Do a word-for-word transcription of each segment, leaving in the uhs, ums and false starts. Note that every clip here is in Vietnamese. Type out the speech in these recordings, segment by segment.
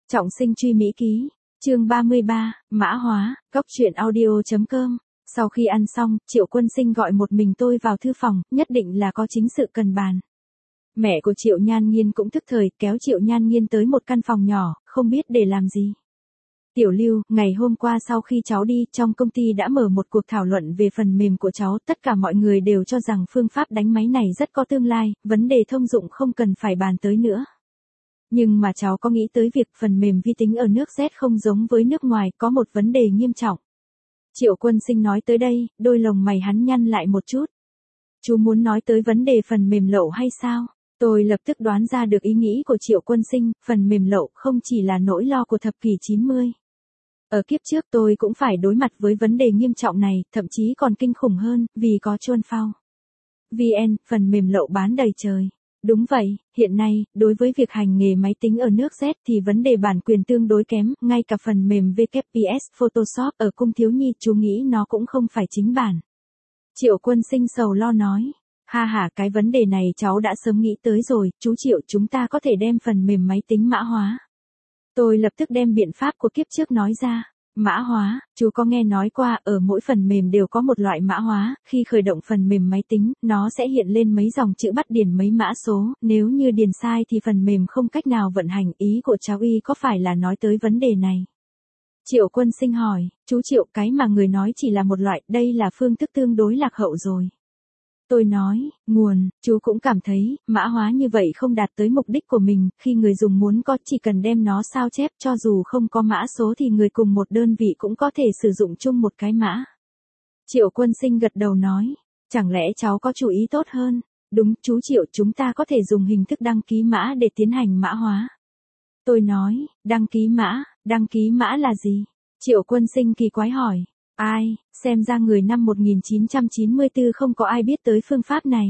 Trọng sinh truy Mỹ ký, chương ba mươi ba, mã hóa, góc truyện audio.com. Sau khi ăn xong, Triệu Quân Sinh gọi một mình tôi vào thư phòng, nhất định là có chính sự cần bàn. Mẹ của Triệu Nhan Nghiên cũng thức thời, kéo Triệu Nhan Nghiên tới một căn phòng nhỏ, không biết để làm gì. Tiểu Lưu, ngày hôm qua sau khi cháu đi, trong công ty đã mở một cuộc thảo luận về phần mềm của cháu, tất cả mọi người đều cho rằng phương pháp đánh máy này rất có tương lai, vấn đề thông dụng không cần phải bàn tới nữa. Nhưng mà cháu có nghĩ tới việc phần mềm vi tính ở nước Z không giống với nước ngoài, có một vấn đề nghiêm trọng. Triệu Quân Sinh nói tới đây, đôi lồng mày hắn nhăn lại một chút. Chú muốn nói tới vấn đề phần mềm lậu hay sao? Tôi lập tức đoán ra được ý nghĩ của Triệu Quân Sinh, phần mềm lậu không chỉ là nỗi lo của thập kỷ chín mươi. Ở kiếp trước tôi cũng phải đối mặt với vấn đề nghiêm trọng này, thậm chí còn kinh khủng hơn, vì có Chuan Phao. vê en, phần mềm lậu bán đầy trời. Đúng vậy, hiện nay, đối với việc hành nghề máy tính ở nước Z thì vấn đề bản quyền tương đối kém, ngay cả phần mềm vê kép pê ét Photoshop ở cung thiếu nhi chú nghĩ nó cũng không phải chính bản. Triệu Quân Sinh sầu lo nói, ha ha cái vấn đề này cháu đã sớm nghĩ tới rồi, chú Triệu chúng ta có thể đem phần mềm máy tính mã hóa. Tôi lập tức đem biện pháp của kiếp trước nói ra. Mã hóa, chú có nghe nói qua ở mỗi phần mềm đều có một loại mã hóa, khi khởi động phần mềm máy tính, nó sẽ hiện lên mấy dòng chữ bắt điền mấy mã số, nếu như điền sai thì phần mềm không cách nào vận hành, ý của cháu y có phải là nói tới vấn đề này? Triệu Quân Sinh hỏi, chú Triệu cái mà người nói chỉ là một loại, đây là phương thức tương đối lạc hậu rồi. Tôi nói, nguồn, chú cũng cảm thấy, mã hóa như vậy không đạt tới mục đích của mình, khi người dùng muốn có chỉ cần đem nó sao chép cho dù không có mã số thì người cùng một đơn vị cũng có thể sử dụng chung một cái mã. Triệu Quân Sinh gật đầu nói, chẳng lẽ cháu có chú ý tốt hơn? Đúng, chú Triệu chúng ta có thể dùng hình thức đăng ký mã để tiến hành mã hóa. Tôi nói, đăng ký mã, đăng ký mã là gì? Triệu Quân Sinh kỳ quái hỏi. Ai, xem ra người năm một nghìn chín trăm chín mươi tư không có ai biết tới phương pháp này.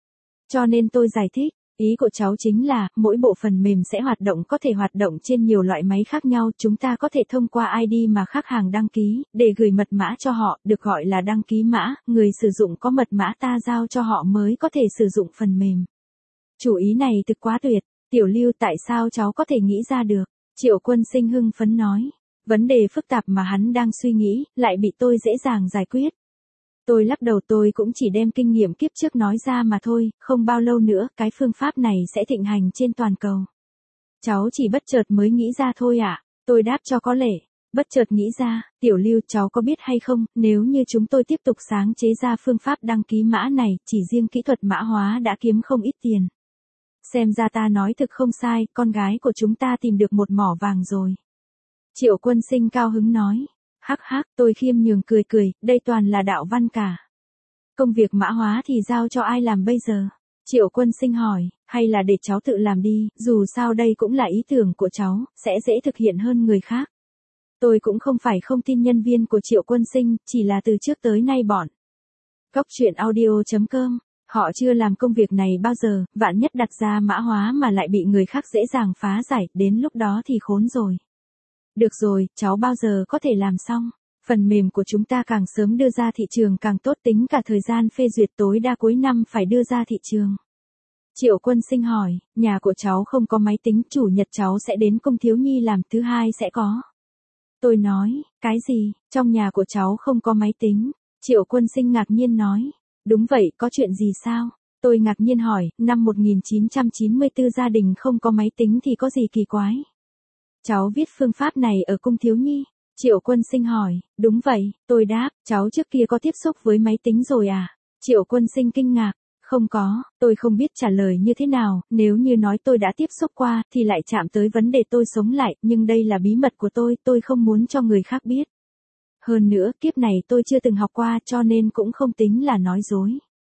Cho nên tôi giải thích, ý của cháu chính là, mỗi bộ phần mềm sẽ hoạt động có thể hoạt động trên nhiều loại máy khác nhau, chúng ta có thể thông qua i đê mà khách hàng đăng ký, để gửi mật mã cho họ, được gọi là đăng ký mã, người sử dụng có mật mã ta giao cho họ mới có thể sử dụng phần mềm. Chủ ý này thực quá tuyệt, Tiểu Lưu tại sao cháu có thể nghĩ ra được? Triệu Quân Sinh hưng phấn nói. Vấn đề phức tạp mà hắn đang suy nghĩ, lại bị tôi dễ dàng giải quyết. Tôi lắc đầu tôi cũng chỉ đem kinh nghiệm kiếp trước nói ra mà thôi, không bao lâu nữa, cái phương pháp này sẽ thịnh hành trên toàn cầu. Cháu chỉ bất chợt mới nghĩ ra thôi ạ, à? Tôi đáp cho có lệ. Bất chợt nghĩ ra, Tiểu Lưu cháu có biết hay không, nếu như chúng tôi tiếp tục sáng chế ra phương pháp đăng ký mã này, chỉ riêng kỹ thuật mã hóa đã kiếm không ít tiền. Xem ra ta nói thực không sai, con gái của chúng ta tìm được một mỏ vàng rồi. Triệu Quân Sinh cao hứng nói, hắc hắc, tôi khiêm nhường cười cười, đây toàn là đạo văn cả. Công việc mã hóa thì giao cho ai làm bây giờ? Triệu Quân Sinh hỏi, hay là để cháu tự làm đi, dù sao đây cũng là ý tưởng của cháu, sẽ dễ thực hiện hơn người khác. Tôi cũng không phải không tin nhân viên của Triệu Quân Sinh, chỉ là từ trước tới nay bọn. Góc truyện audio.com, họ chưa làm công việc này bao giờ, vạn nhất đặt ra mã hóa mà lại bị người khác dễ dàng phá giải, đến lúc đó thì khốn rồi. Được rồi, cháu bao giờ có thể làm xong? Phần mềm của chúng ta càng sớm đưa ra thị trường càng tốt, tính cả thời gian phê duyệt tối đa cuối năm phải đưa ra thị trường. Triệu Quân Sinh hỏi, nhà của cháu không có máy tính, chủ nhật cháu sẽ đến cung thiếu nhi làm, thứ hai sẽ có. Tôi nói, cái gì, trong nhà của cháu không có máy tính? Triệu Quân Sinh ngạc nhiên nói, đúng vậy, có chuyện gì sao? Tôi ngạc nhiên hỏi, năm một nghìn chín trăm chín mươi tư gia đình không có máy tính thì có gì kỳ quái? Cháu viết phương pháp này ở cung thiếu nhi. Triệu Quân Sinh hỏi, đúng vậy, tôi đáp, cháu trước kia có tiếp xúc với máy tính rồi à? Triệu Quân Sinh kinh ngạc, không có, tôi không biết trả lời như thế nào, nếu như nói tôi đã tiếp xúc qua, thì lại chạm tới vấn đề tôi sống lại, nhưng đây là bí mật của tôi, tôi không muốn cho người khác biết. Hơn nữa, kiếp này tôi chưa từng học qua cho nên cũng không tính là nói dối.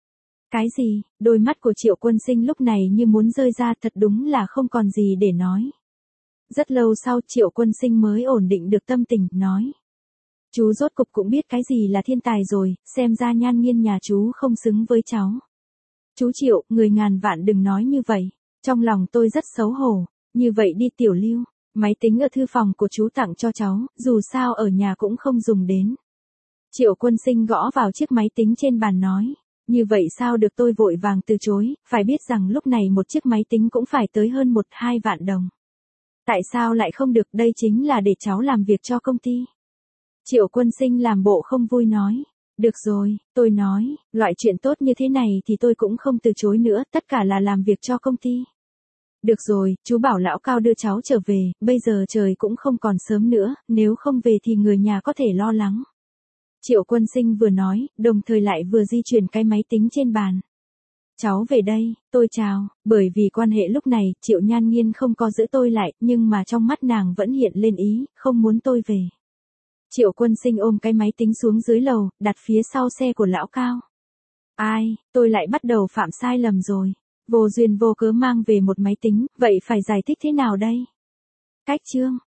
Cái gì? Đôi mắt của Triệu Quân Sinh lúc này như muốn rơi ra, thật đúng là không còn gì để nói. Rất lâu sau Triệu Quân Sinh mới ổn định được tâm tình, nói. Chú rốt cục cũng biết cái gì là thiên tài rồi, xem ra Nhan Nghiên nhà chú không xứng với cháu. Chú Triệu, người ngàn vạn đừng nói như vậy. Trong lòng tôi rất xấu hổ. Như vậy đi Tiểu Lưu, máy tính ở thư phòng của chú tặng cho cháu, dù sao ở nhà cũng không dùng đến. Triệu Quân Sinh gõ vào chiếc máy tính trên bàn nói. Như vậy sao được, tôi vội vàng từ chối, phải biết rằng lúc này một chiếc máy tính cũng phải tới hơn một hai vạn đồng. Tại sao lại không được, đây chính là để cháu làm việc cho công ty. Triệu Quân Sinh làm bộ không vui nói. Được rồi, tôi nói, loại chuyện tốt như thế này thì tôi cũng không từ chối nữa, tất cả là làm việc cho công ty. Được rồi, chú bảo lão Cao đưa cháu trở về, bây giờ trời cũng không còn sớm nữa, nếu không về thì người nhà có thể lo lắng. Triệu Quân Sinh vừa nói, đồng thời lại vừa di chuyển cái máy tính trên bàn. Cháu về đây, tôi chào, bởi vì quan hệ lúc này, Triệu Nhan Nghiên không có giữ tôi lại, nhưng mà trong mắt nàng vẫn hiện lên ý, không muốn tôi về. Triệu Quân Sinh ôm cái máy tính xuống dưới lầu, đặt phía sau xe của lão Cao. Ai, tôi lại bắt đầu phạm sai lầm rồi. Vô duyên vô cớ mang về một máy tính, vậy phải giải thích thế nào đây? Cách chương